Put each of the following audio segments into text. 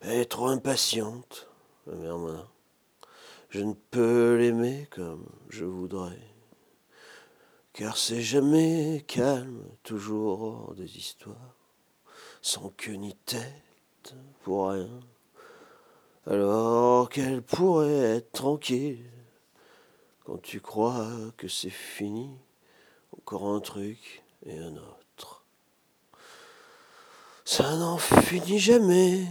Elle est trop impatiente, ma mère Monin. Je ne peux l'aimer comme je voudrais. Car c'est jamais calme, toujours des histoires, sans queue ni tête, pour rien. Alors qu'elle pourrait être tranquille, quand tu crois que c'est fini, encore un truc et un autre. Ça n'en finit jamais.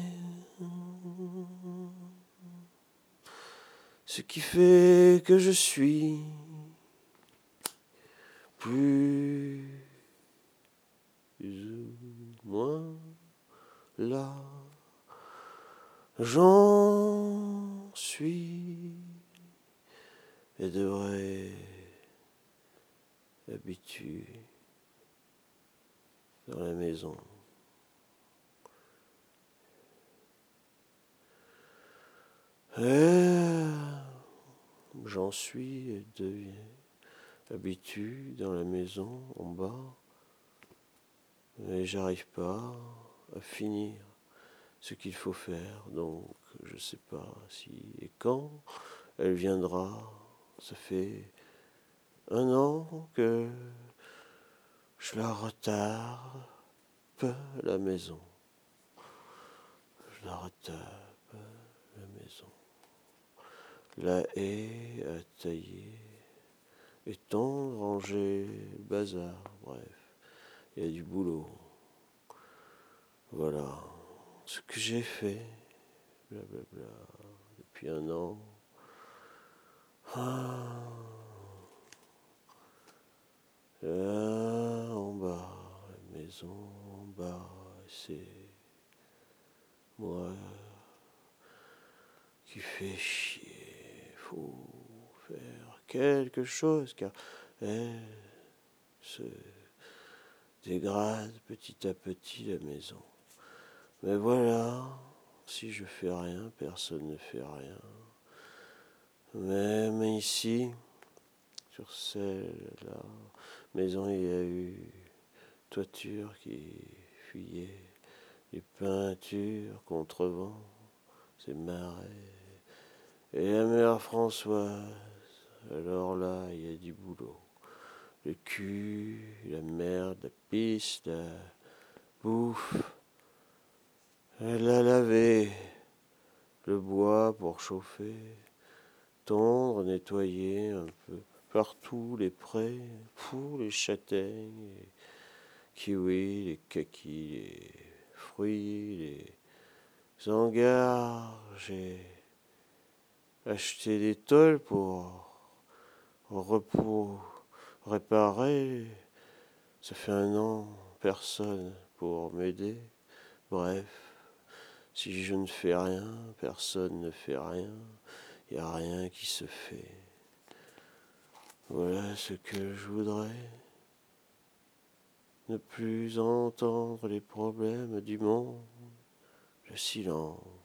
Ce qui fait que je suis plus ou moins là. J'en suis et devrais habituer dans la maison. J'en suis et deviens habitué dans la maison en bas, mais j'arrive pas à finir ce qu'il faut faire, donc je sais pas si et quand elle viendra. Ça fait 1 an que je la retarde la maison. Je la retape la maison. La haie à tailler, étendre, ranger, bazar, bref, il y a du boulot. Voilà ce que j'ai fait, blablabla, depuis 1 an. Là, en bas, la maison en bas, c'est moi qui fais chier. Faut faire quelque chose car elle se dégrade petit à petit la maison. Mais voilà, si je fais rien, personne ne fait rien. Même ici, sur celle-là, maison, il y a eu toiture qui fuyait, les peintures contre vent, c'est marais. Et la mère Françoise, alors là, il y a du boulot. Le cul, la merde, la pisse, la bouffe. Elle a lavé le bois pour chauffer, tondre, nettoyer un peu partout les prés, pour les châtaignes, les kiwis, les kakis, les fruits, les hangars. J'ai acheté des tôles pour réparer. Ça fait 1 an, personne pour m'aider. Bref, si je ne fais rien, personne ne fait rien. Il n'y a rien qui se fait. Voilà ce que je voudrais. Ne plus entendre les problèmes du monde, le silence.